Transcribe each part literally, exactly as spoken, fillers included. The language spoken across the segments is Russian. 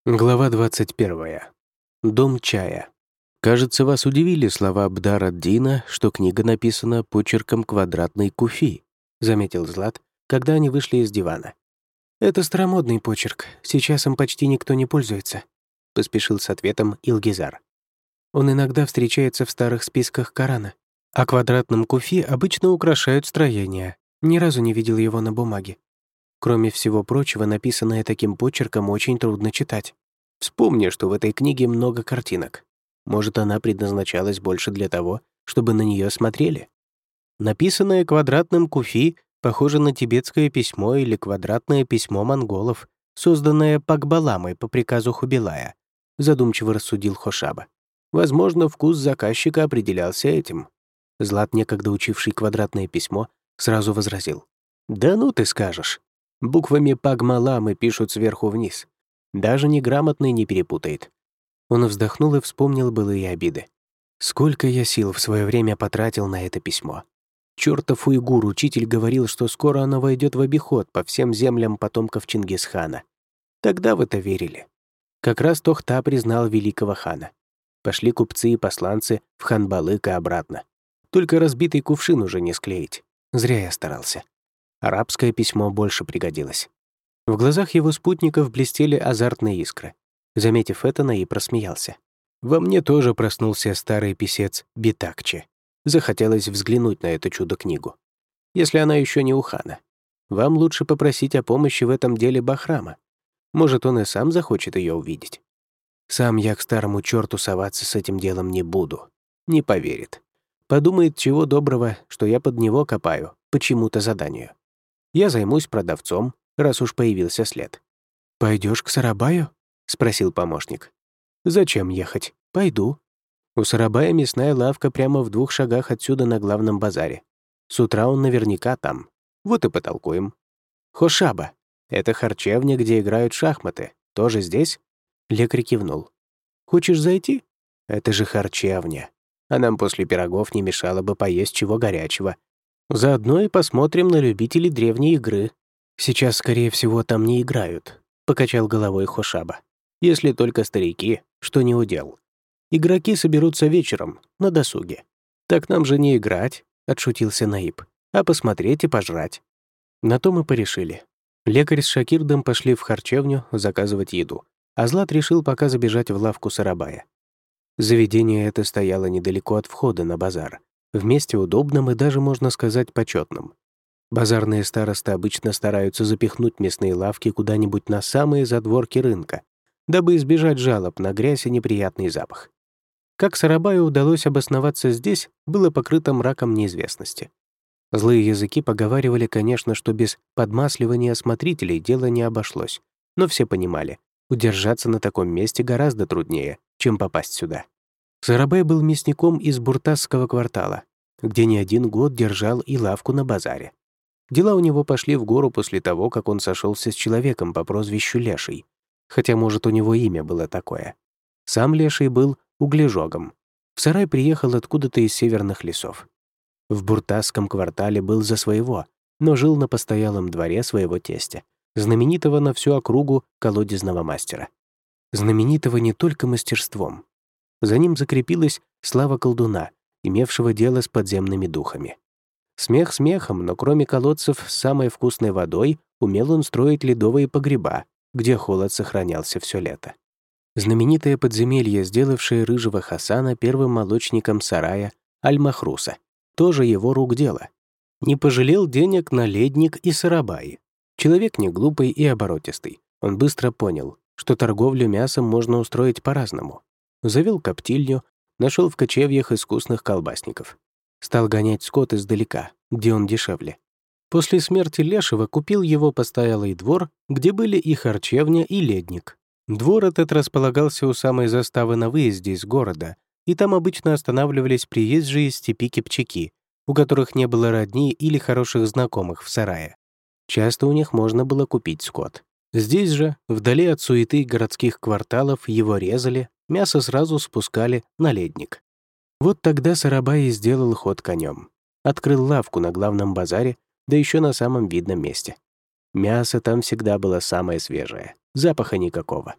Глава двадцать первая. Дом чая. Кажется, вас удивили слова Абдар ад-Дина, что книга написана почерком квадратной куфи, заметил Злат, когда они вышли из дивана. Это старомодный почерк, сейчас им почти никто не пользуется, поспешил с ответом Илгизар. Он иногда встречается в старых списках Корана, а квадратным куфи обычно украшают строения. Ни разу не видел его на бумаге. Кроме всего прочего, написанное таким почерком очень трудно читать. Вспомни, что в этой книге много картинок. Может, она предназначалась больше для того, чтобы на нее смотрели? Написанное квадратным куфи похоже на тибетское письмо или квадратное письмо монголов, созданное Пакбаламой по приказу Хубилая, задумчиво рассудил Хошаба. Возможно, вкус заказчика определялся этим. Злат, некогда учивший квадратное письмо, сразу возразил. «Да ну ты скажешь. Буквами Пагмаламы пишут сверху вниз. Даже неграмотный не перепутает». Он вздохнул и вспомнил былые обиды. «Сколько я сил в свое время потратил на это письмо. Чёртов уйгур, учитель говорил, что скоро оно войдет в обиход по всем землям потомков Чингисхана. Тогда в это верили. Как раз Тохта признал великого хана. Пошли купцы и посланцы в Ханбалык и обратно. Только разбитый кувшин уже не склеить. Зря я старался. Арабское письмо больше пригодилось». В глазах его спутников блестели азартные искры. Заметив это, Наиб просмеялся. «Во мне тоже проснулся старый писец Битакче. Захотелось взглянуть на эту чудо-книгу. Если она еще не у хана. Вам лучше попросить о помощи в этом деле Бахрама. Может, он и сам захочет ее увидеть. Сам я к старому черту соваться с этим делом не буду. Не поверит. Подумает, чего доброго, что я под него копаю, почему-то заданию. Я займусь продавцом, раз уж появился след». «Пойдешь к Сарабаю?» — спросил помощник. «Зачем ехать? Пойду. У Сарабая мясная лавка прямо в двух шагах отсюда на главном базаре. С утра он наверняка там. Вот и потолкуем. Хошаба. Это харчевня, где играют в шахматы. Тоже здесь?» Лекарь кивнул. «Хочешь зайти? Это же харчевня. А нам после пирогов не мешало бы поесть чего горячего. Заодно и посмотрим на любителей древней игры. Сейчас, скорее всего, там не играют», — покачал головой Хошаба. «Если только старики, что не удел. Игроки соберутся вечером, на досуге. Так нам же не играть», — отшутился Наиб, «а посмотреть и пожрать». На то мы порешили. Лекарь с Шакирдом пошли в харчевню заказывать еду, а Злат решил пока забежать в лавку Сарабая. Заведение это стояло недалеко от входа на базар, в месте удобном и даже, можно сказать, почетном. Базарные старосты обычно стараются запихнуть мясные лавки куда-нибудь на самые задворки рынка, дабы избежать жалоб на грязь и неприятный запах. Как Сарабаю удалось обосноваться здесь, было покрыто мраком неизвестности. Злые языки поговаривали, конечно, что без подмасливания смотрителей дело не обошлось, но все понимали, удержаться на таком месте гораздо труднее, чем попасть сюда. Сарабай был мясником из Буртасского квартала, где не один год держал и лавку на базаре. Дела у него пошли в гору после того, как он сошелся с человеком по прозвищу Леший, хотя, может, у него имя было такое. Сам Леший был углежогом. В сарай приехал откуда-то из северных лесов. В Буртасском квартале был за своего, но жил на постоялом дворе своего тестя, знаменитого на всю округу колодезного мастера. Знаменитого не только мастерством. За ним закрепилась слава колдуна, имевшего дело с подземными духами. Смех смехом, но кроме колодцев с самой вкусной водой умел он строить ледовые погреба, где холод сохранялся все лето. Знаменитое подземелье, сделавшее рыжего Хасана первым молочником сарая Аль-Махруса, тоже его рук дело. Не пожалел денег на ледник и сарабай. Человек не глупый и оборотистый. Он быстро понял, что торговлю мясом можно устроить по-разному. Завел коптильню, нашел в кочевьях искусных колбасников. Стал гонять скот издалека, где он дешевле. После смерти Лешего купил его постоялый двор, где были и харчевня, и ледник. Двор этот располагался у самой заставы на выезде из города, и там обычно останавливались приезжие из степи кипчаки, у которых не было родни или хороших знакомых в сарае. Часто у них можно было купить скот. Здесь же, вдали от суеты городских кварталов, его резали, мясо сразу спускали на ледник. Вот тогда Сарабай и сделал ход конем. Открыл лавку на главном базаре, да еще на самом видном месте. Мясо там всегда было самое свежее, запаха никакого.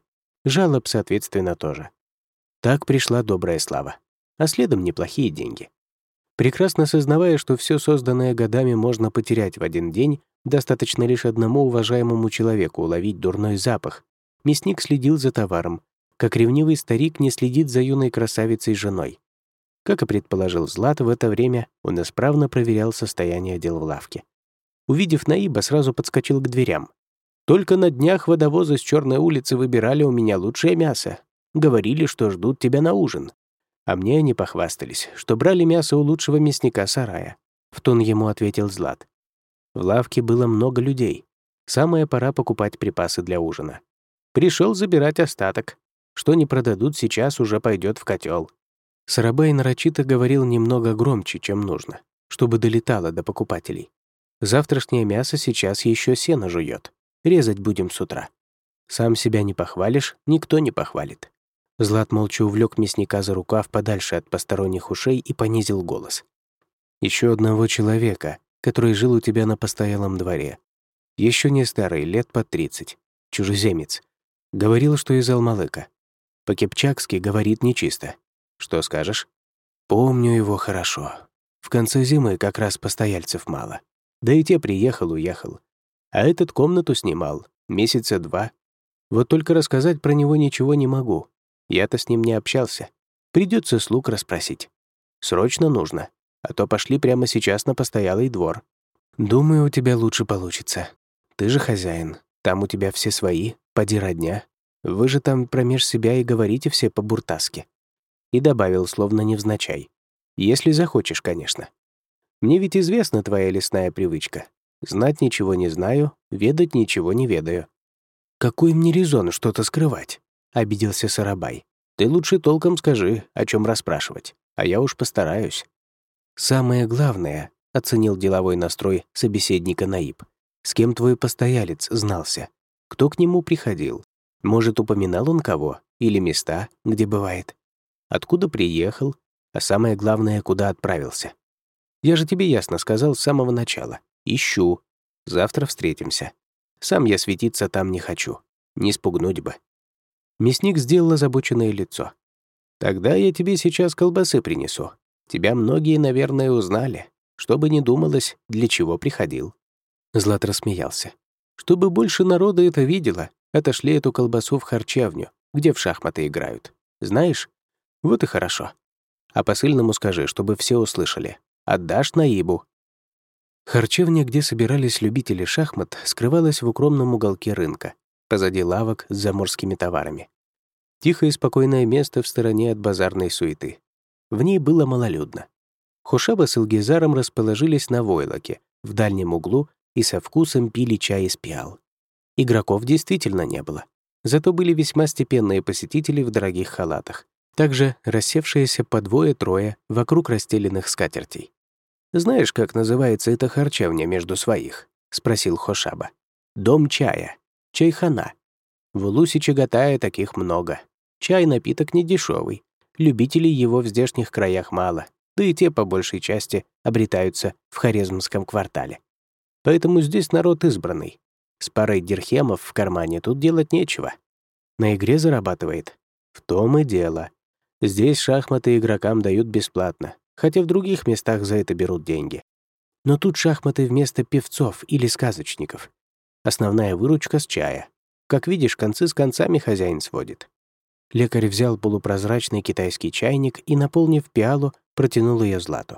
Жалоб, соответственно, тоже. Так пришла добрая слава, а следом неплохие деньги. Прекрасно сознавая, что все созданное годами можно потерять в один день, достаточно лишь одному уважаемому человеку уловить дурной запах, мясник следил за товаром, как ревнивый старик не следит за юной красавицей-женой. Как и предположил Злат, в это время он исправно проверял состояние дел в лавке. Увидев Наиба, сразу подскочил к дверям. «Только на днях водовозы с Черной улицы выбирали у меня лучшее мясо. Говорили, что ждут тебя на ужин. А мне они похвастались, что брали мясо у лучшего мясника сарая». В тон ему ответил Злат. В лавке было много людей. Самая пора покупать припасы для ужина. Пришел забирать остаток. Что не продадут, сейчас уже пойдет в котел. Сарабай нарочито говорил немного громче, чем нужно, чтобы долетало до покупателей. Завтрашнее мясо сейчас еще сено жует. Резать будем с утра. Сам себя не похвалишь, никто не похвалит. Злат молча увлек мясника за рукав подальше от посторонних ушей и понизил голос. Еще одного человека, который жил у тебя на постоялом дворе. Еще не старый, лет под тридцать. Чужеземец. Говорил, что из Алмалыка. По-кипчакски говорит нечисто. Что скажешь? Помню его хорошо. В конце зимы как раз постояльцев мало. Да и те приехал-уехал. А этот комнату снимал. Месяца два. Вот только рассказать про него ничего не могу. Я-то с ним не общался. Придется слуг расспросить. Срочно нужно. А то пошли прямо сейчас на постоялый двор. Думаю, у тебя лучше получится. Ты же хозяин. Там у тебя все свои, поди родня. Вы же там промеж себя и говорите все по-буртаски. И добавил, словно невзначай. Если захочешь, конечно. Мне ведь известна твоя лесная привычка. Знать ничего не знаю, ведать ничего не ведаю. Какой мне резон что-то скрывать? Обиделся Сарабай. Ты лучше толком скажи, о чем расспрашивать, а я уж постараюсь. Самое главное, оценил деловой настрой собеседника Наиб. С кем твой постоялец знался? Кто к нему приходил? Может, упоминал он кого? Или места, где бывает? Откуда приехал? А самое главное, куда отправился? Я же тебе ясно сказал с самого начала. Ищу. Завтра встретимся. Сам я светиться там не хочу. Не спугнуть бы. Мясник сделал озабоченное лицо. Тогда я тебе сейчас колбасы принесу. Тебя многие, наверное, узнали. Чтобы не думалось, для чего приходил. Злат рассмеялся. Чтобы больше народа это видело, отошли эту колбасу в харчевню, где в шахматы играют. Знаешь? Вот и хорошо. А посыльному скажи, чтобы все услышали. Отдашь Наибу. Харчевня, где собирались любители шахмат, скрывалась в укромном уголке рынка, позади лавок с заморскими товарами. Тихое и спокойное место в стороне от базарной суеты. В ней было малолюдно. Хушаба с Илгизаром расположились на войлоке, в дальнем углу, и со вкусом пили чай из пиал. Игроков действительно не было. Зато были весьма степенные посетители в дорогих халатах. Также рассевшиеся по двое-трое вокруг расстеленных скатертей. «Знаешь, как называется эта харчевня между своих?» — спросил Хошаба. «Дом чая. Чайхана. В Улусе-Чагатае таких много. Чай — напиток недешевый. Любителей его в здешних краях мало, да и те, по большей части, обретаются в Хорезмском квартале. Поэтому здесь народ избранный. С парой дирхемов в кармане тут делать нечего. На игре зарабатывает. В том и дело. Здесь шахматы игрокам дают бесплатно, хотя в других местах за это берут деньги. Но тут шахматы вместо певцов или сказочников. Основная выручка с чая. Как видишь, концы с концами хозяин сводит. Лекарь взял полупрозрачный китайский чайник и, наполнив пиалу, протянул ее Злату.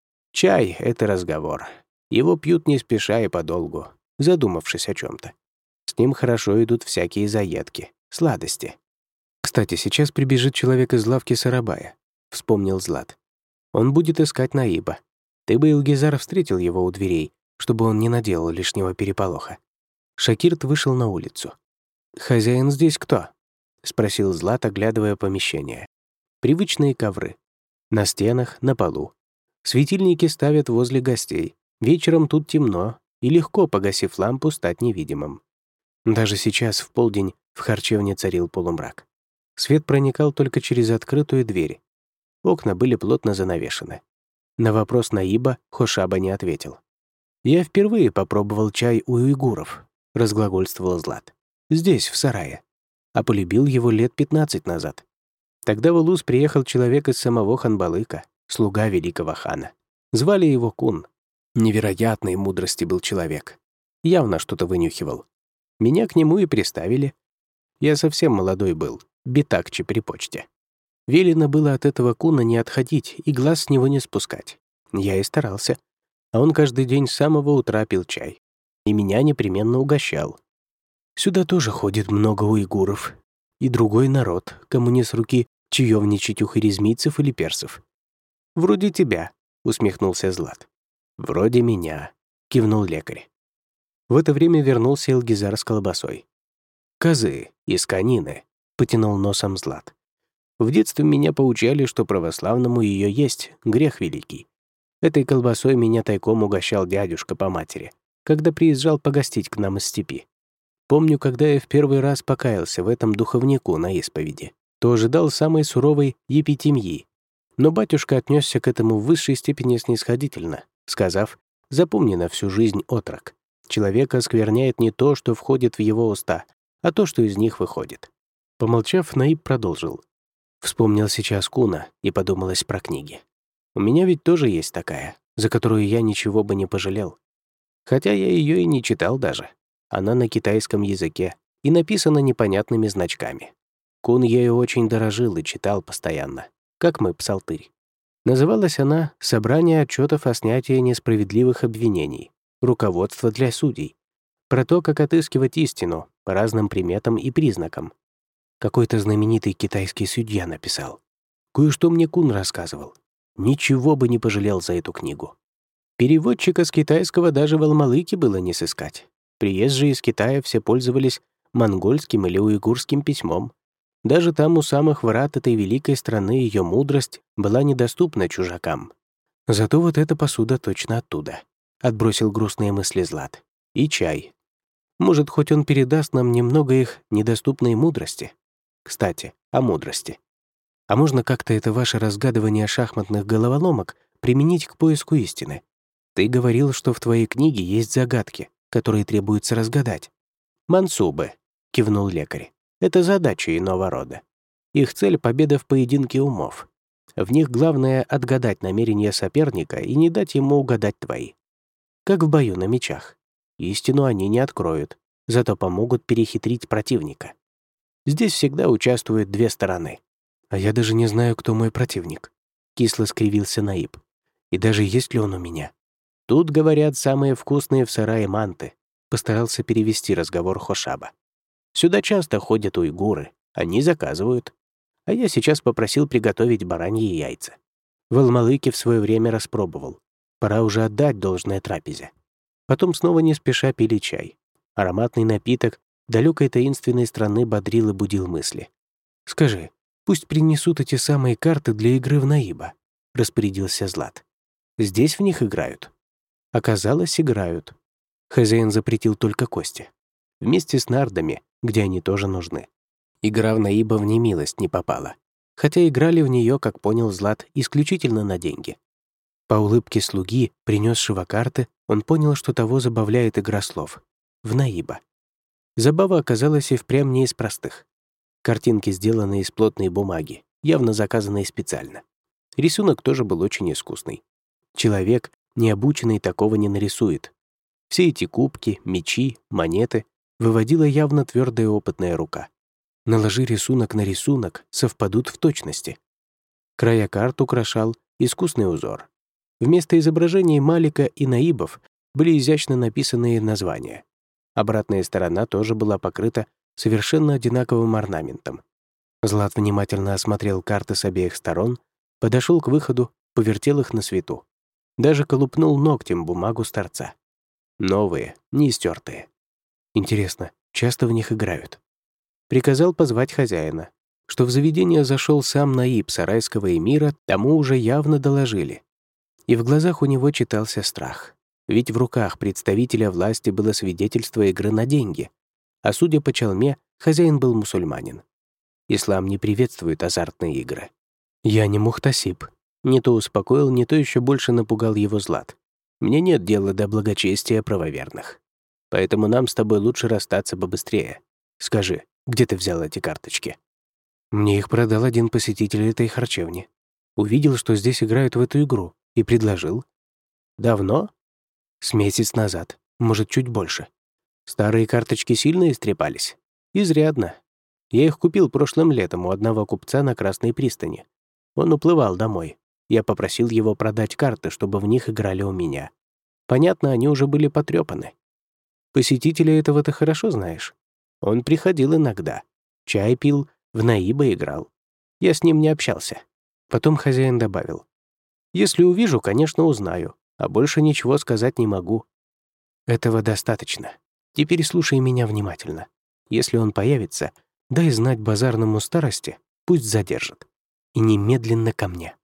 Чай — это разговор. Его пьют не спеша и подолгу, задумавшись о чем-то. С ним хорошо идут всякие заедки, сладости. «Кстати, сейчас прибежит человек из лавки Сарабая», — вспомнил Злат. «Он будет искать Наиба. Ты бы, Илгизар, встретил его у дверей, чтобы он не наделал лишнего переполоха». Шакирт вышел на улицу. «Хозяин здесь кто?» — спросил Злат, оглядывая помещение. Привычные ковры. На стенах, на полу. Светильники ставят возле гостей. Вечером тут темно, и легко, погасив лампу, стать невидимым. Даже сейчас, в полдень, в харчевне царил полумрак. Свет проникал только через открытую дверь. Окна были плотно занавешены. На вопрос Наиба Хошаба не ответил. «Я впервые попробовал чай у уйгуров», — разглагольствовал Злат. «Здесь, в сарае. а полюбил его лет пятнадцать назад. Тогда в Улус приехал человек из самого Ханбалыка, слуга великого хана. Звали его Кун. Невероятной мудрости был человек. Явно что-то вынюхивал. Меня к нему и приставили. Я совсем молодой был, битакчи при почте. Велено было от этого Куна не отходить и глаз с него не спускать. Я и старался. А он каждый день с самого утра пил чай. И меня непременно угощал. Сюда тоже ходит много уйгуров. И другой народ, кому не с руки чаевничать у харизмийцев или персов. «Вроде тебя», — усмехнулся Злат. «Вроде меня», — кивнул лекарь. В это время вернулся Илгизар с колбасой. «Козы из конины», — потянул носом Злат. «В детстве меня поучали, что православному ее есть грех великий. Этой колбасой меня тайком угощал дядюшка по матери, когда приезжал погостить к нам из степи. Помню, когда я в первый раз покаялся в этом духовнику на исповеди, то ожидал самой суровой епитемьи. Но батюшка отнесся к этому в высшей степени снисходительно, сказав: «Запомни на всю жизнь, отрок, человека оскверняет не то, что входит в его уста, а то, что из них выходит». Помолчав, Наиб продолжил. Вспомнил сейчас Куна и подумалось про книги. У меня ведь тоже есть такая, за которую я ничего бы не пожалел. Хотя я ее и не читал даже. Она на китайском языке и написана непонятными значками. Кун ею очень дорожил и читал постоянно, как мы псалтырь. Называлась она «Собрание отчетов о снятии несправедливых обвинений. Руководство для судей». Про то, как отыскивать истину по разным приметам и признакам. Какой-то знаменитый китайский судья написал. Кое-что мне Кун рассказывал. Ничего бы не пожалел за эту книгу. Переводчика с китайского даже в Алмалыке было не сыскать. Приезжие из Китая все пользовались монгольским или уйгурским письмом. Даже там у самых врат этой великой страны ее мудрость была недоступна чужакам. Зато вот эта посуда точно оттуда. Отбросил грустные мысли Злат. И чай. Может, хоть он передаст нам немного их недоступной мудрости? Кстати, о мудрости. А можно как-то это ваше разгадывание шахматных головоломок применить к поиску истины? Ты говорил, что в твоей книге есть загадки, которые требуется разгадать. «Мансубы», — кивнул лекарь. «Это задачи иного рода. Их цель — победа в поединке умов. В них главное — отгадать намерения соперника и не дать ему угадать твои. Как в бою на мечах. Истину они не откроют, зато помогут перехитрить противника. Здесь всегда участвуют две стороны. А я даже не знаю, кто мой противник», — кисло скривился Наиб. «И даже есть ли он у меня?» «Тут, говорят, самые вкусные в сарае манты», — постарался перевести разговор Хошаба. «Сюда часто ходят уйгуры, они заказывают. А я сейчас попросил приготовить бараньи яйца. В Алмалыке в свое время распробовал. Пора уже отдать должное трапезе». Потом снова не спеша пили чай. Ароматный напиток далекой таинственной страны бодрил и будил мысли. «Скажи, пусть принесут эти самые карты для игры в Наиба», — распорядился Злат. «Здесь в них играют». Оказалось, играют. Хозяин запретил только кости. Вместе с нардами, где они тоже нужны. Игра в Наиба в немилость не попала. Хотя играли в нее, как понял Злат, исключительно на деньги. По улыбке слуги, принесшего карты, он понял, что того забавляет игра слов. В Наиба. Забава оказалась и впрямь не из простых. Картинки сделаны из плотной бумаги, явно заказанной специально. Рисунок тоже был очень искусный. Человек, необученный, такого не нарисует. Все эти кубки, мечи, монеты выводила явно твердая опытная рука. Наложи рисунок на рисунок, совпадут в точности. Края карт украшал искусный узор. Вместо изображений Малика и Наибов были изящно написанные названия. Обратная сторона тоже была покрыта совершенно одинаковым орнаментом. Злат внимательно осмотрел карты с обеих сторон, подошел к выходу, повертел их на свету. Даже колупнул ногтем бумагу с торца. Новые, не стертые. Интересно, часто в них играют? Приказал позвать хозяина. Что в заведение зашел сам Наиб сарайского эмира, тому уже явно доложили. И в глазах у него читался страх. Ведь в руках представителя власти было свидетельство игры на деньги. А судя по чалме, хозяин был мусульманин. Ислам не приветствует азартные игры. «Я не мухтасиб». Не то успокоил, не то еще больше напугал его Злат. «Мне нет дела до благочестия правоверных. Поэтому нам с тобой лучше расстаться побыстрее. Скажи, Где ты взял эти карточки?» «Мне их продал один посетитель этой харчевни. Увидел, что здесь играют в эту игру, и предложил». «Давно?» «С месяц назад, может, чуть больше. Старые карточки сильно истрепались?» «Изрядно. Я их купил прошлым летом у одного купца на Красной пристани. Он уплывал домой. Я попросил его продать карты, чтобы в них играли у меня. Понятно, они уже были потрепаны. Посетителя этого ты хорошо знаешь. Он приходил иногда. Чай пил, в наиба играл. Я с ним не общался». Потом хозяин добавил: «Если увижу, конечно, узнаю, а больше ничего сказать не могу». «Этого достаточно. Теперь слушай меня внимательно. Если он появится, дай знать базарному старости, пусть задержит. И немедленно ко мне».